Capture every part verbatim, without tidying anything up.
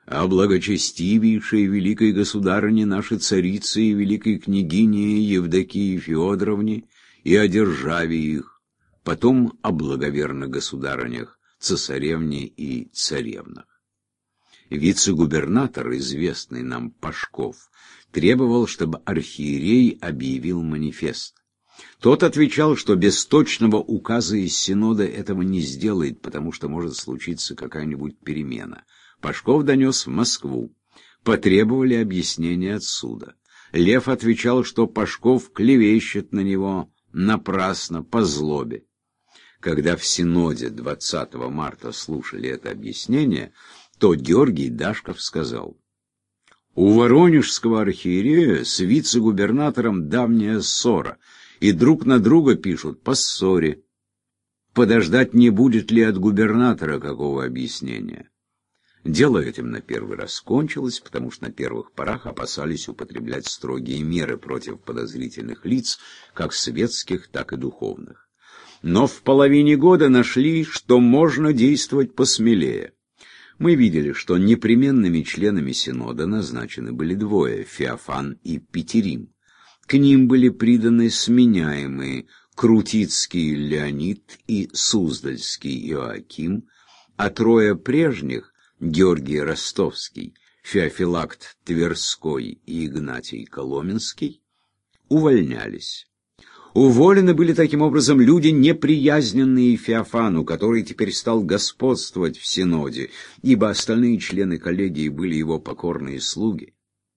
о благочестивейшей великой государыне нашей царице и великой княгине Евдокии Феодоровне и о державе их, потом о благоверных государынях, цесаревне и царевнах. Вице-губернатор, известный нам Пашков, требовал, чтобы архиерей объявил манифест. Тот отвечал, что без точного указа из Синода этого не сделает, потому что может случиться какая-нибудь перемена. Пашков донес в Москву. Потребовали объяснения отсюда. Лев отвечал, что Пашков клевещет на него напрасно, по злобе. Когда в Синоде двадцатого марта слушали это объяснение, то Георгий Дашков сказал: «У воронежского архиерея с вице-губернатором давняя ссора, и друг на друга пишут по ссоре. Подождать, не будет ли от губернатора какого объяснения». Дело этим на первый раз кончилось, потому что на первых порах опасались употреблять строгие меры против подозрительных лиц, как светских, так и духовных. Но в половине года нашли, что можно действовать посмелее. Мы видели, что непременными членами Синода назначены были двое — Феофан и Петерим. К ним были приданы сменяемые Крутицкий Леонид и Суздальский Иоаким, а трое прежних — Георгий Ростовский, Феофилакт Тверской и Игнатий Коломенский — увольнялись. Уволены были таким образом люди, неприязненные Феофану, который теперь стал господствовать в Синоде, ибо остальные члены коллегии были его покорные слуги.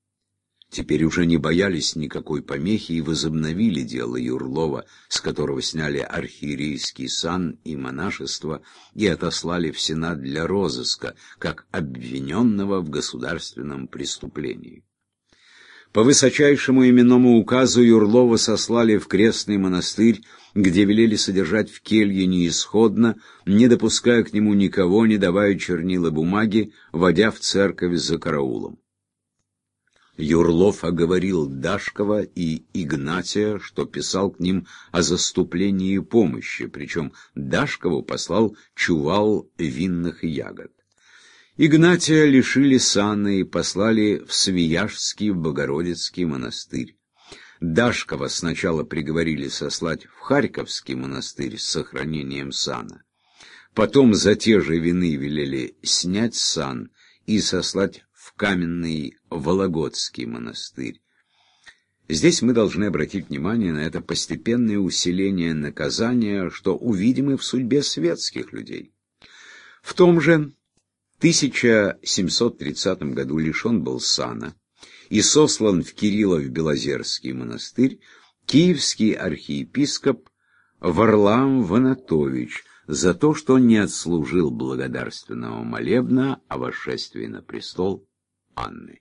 Теперь уже не боялись никакой помехи и возобновили дело Юрлова, с которого сняли архиерейский сан и монашество и отослали в Сенат для розыска, как обвиненного в государственном преступлении. По высочайшему именному указу Юрлова сослали в крестный монастырь, где велели содержать в келье неисходно, не допуская к нему никого, не давая чернила бумаги, водя в церковь за караулом. Юрлов оговорил Дашкова и Игнатия, что писал к ним о заступлении и помощи, причем Дашкову послал чувал винных ягод. Игнатия лишили сана и послали в Свияжский Богородицкий монастырь. Дашкова сначала приговорили сослать в Харьковский монастырь с сохранением сана. Потом за те же вины велели снять сан и сослать в Каменный Вологодский монастырь. Здесь мы должны обратить внимание на это постепенное усиление наказания, что увидим и в судьбе светских людей. В том же тысяча семьсот тридцатом году лишен был сана и сослан в Кириллов-Белозерский монастырь киевский архиепископ Варлаам Ванатович за то, что не отслужил благодарственного молебна о восшествии на престол Анны.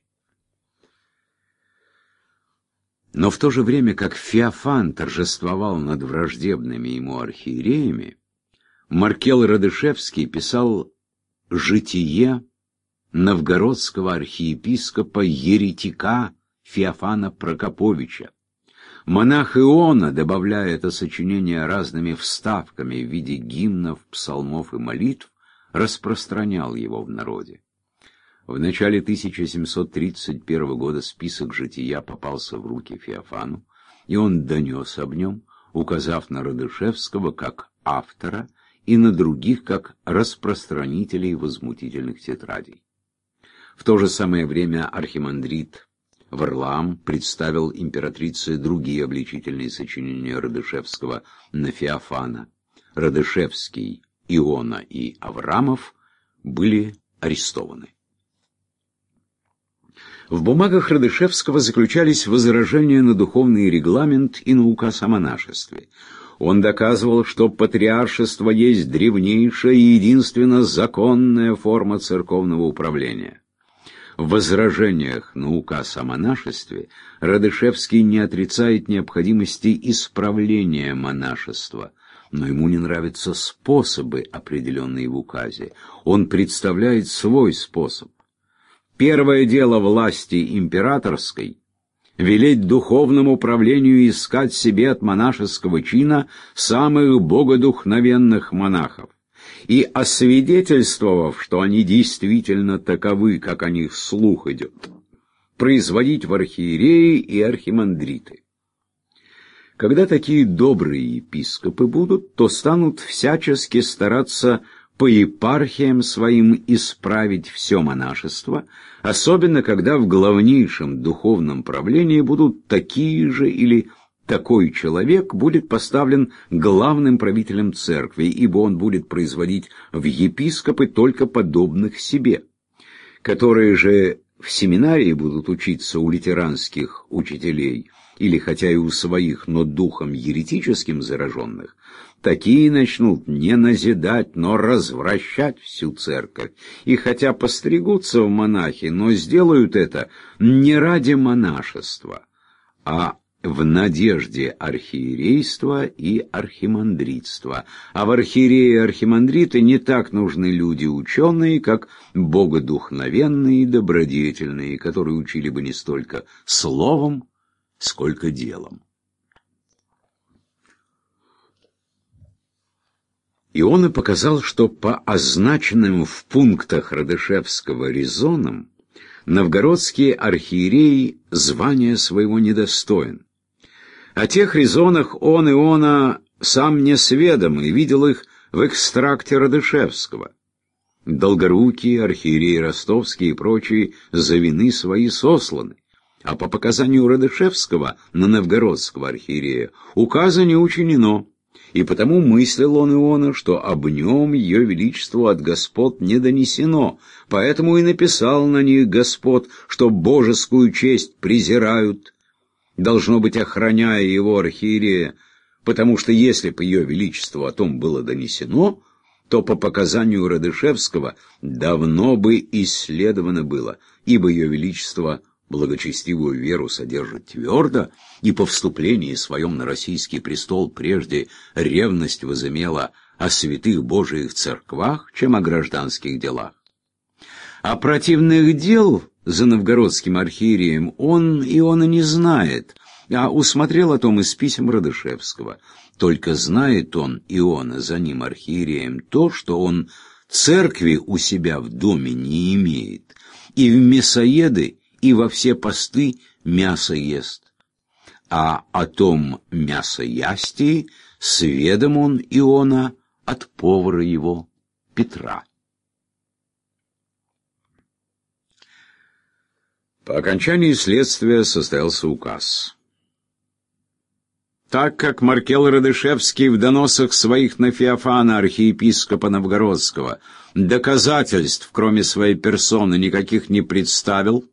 Но в то же время, как Феофан торжествовал над враждебными ему архиереями, Маркел Радышевский писал житие новгородского архиепископа-еретика Феофана Прокоповича. Монах Иона, добавляя это сочинение разными вставками в виде гимнов, псалмов и молитв, распространял его в народе. В начале тысяча семьсот тридцать первого года список жития попался в руки Феофану, и он донес об нем, указав на Радышевского как автора и на других как распространителей возмутительных тетрадей. В то же самое время архимандрит Варлаам представил императрице другие обличительные сочинения Радышевского на Феофана. Радышевский, Иона и Аврамов были арестованы. В бумагах Радышевского заключались возражения на духовный регламент и на указ о монашестве. Он доказывал, что патриаршество есть древнейшая и единственно законная форма церковного управления. В возражениях на указ о монашестве Радышевский не отрицает необходимости исправления монашества, но ему не нравятся способы, определенные в указе. Он представляет свой способ. Первое дело власти императорской — велеть духовному правлению искать себе от монашеского чина самых богодухновенных монахов, и освидетельствовав, что они действительно таковы, как о них слух идет, производить в архиереи и архимандриты. Когда такие добрые епископы будут, то станут всячески стараться по епархиям своим исправить все монашество, особенно когда в главнейшем духовном правлении будут такие же или такой человек будет поставлен главным правителем церкви, ибо он будет производить в епископы только подобных себе, которые же в семинарии будут учиться у лютеранских учителей, или хотя и у своих, но духом еретическим зараженных, такие начнут не назидать, но развращать всю церковь. И хотя постригутся в монахи, но сделают это не ради монашества, а в надежде архиерейства и архимандритства. А в архиереи и архимандриты не так нужны люди ученые, как богодухновенные и добродетельные, которые учили бы не столько словом, сколько делом. Иона показал, что по означенным в пунктах Радышевского резонам новгородские архиереи звания своего недостоин. О тех резонах он, Иона, сам не сведом и видел их в экстракте Радышевского. Долгорукие, архиереи ростовские и прочие за вины свои сосланы, а по показанию Радышевского на новгородского архиерея указа не учинено, и потому мыслил он Иона, что об нем ее величеству от господ не донесено, поэтому и написал на них господ, что божескую честь презирают, должно быть, охраняя его архиерея, потому что если бы ее величеству о том было донесено, то по показанию Радышевского давно бы исследовано было, ибо ее величество благочестивую веру содержит твердо, и по вступлении своем на российский престол прежде ревность возымела о святых Божиих церквах, чем о гражданских делах. А противных дел за новгородским архиереем он Иона не знает, а усмотрел о том из писем Радышевского. Только знает он, Иона, за ним архиереем, то, что он церкви у себя в доме не имеет, и в мясоеды, и во все посты мясо ест. А о том мясоястии сведом он, Иона, от повара его Петра. По окончании следствия состоялся указ. Так как Маркел Радышевский в доносах своих на Феофана, архиепископа Новгородского, доказательств, кроме своей персоны, никаких не представил,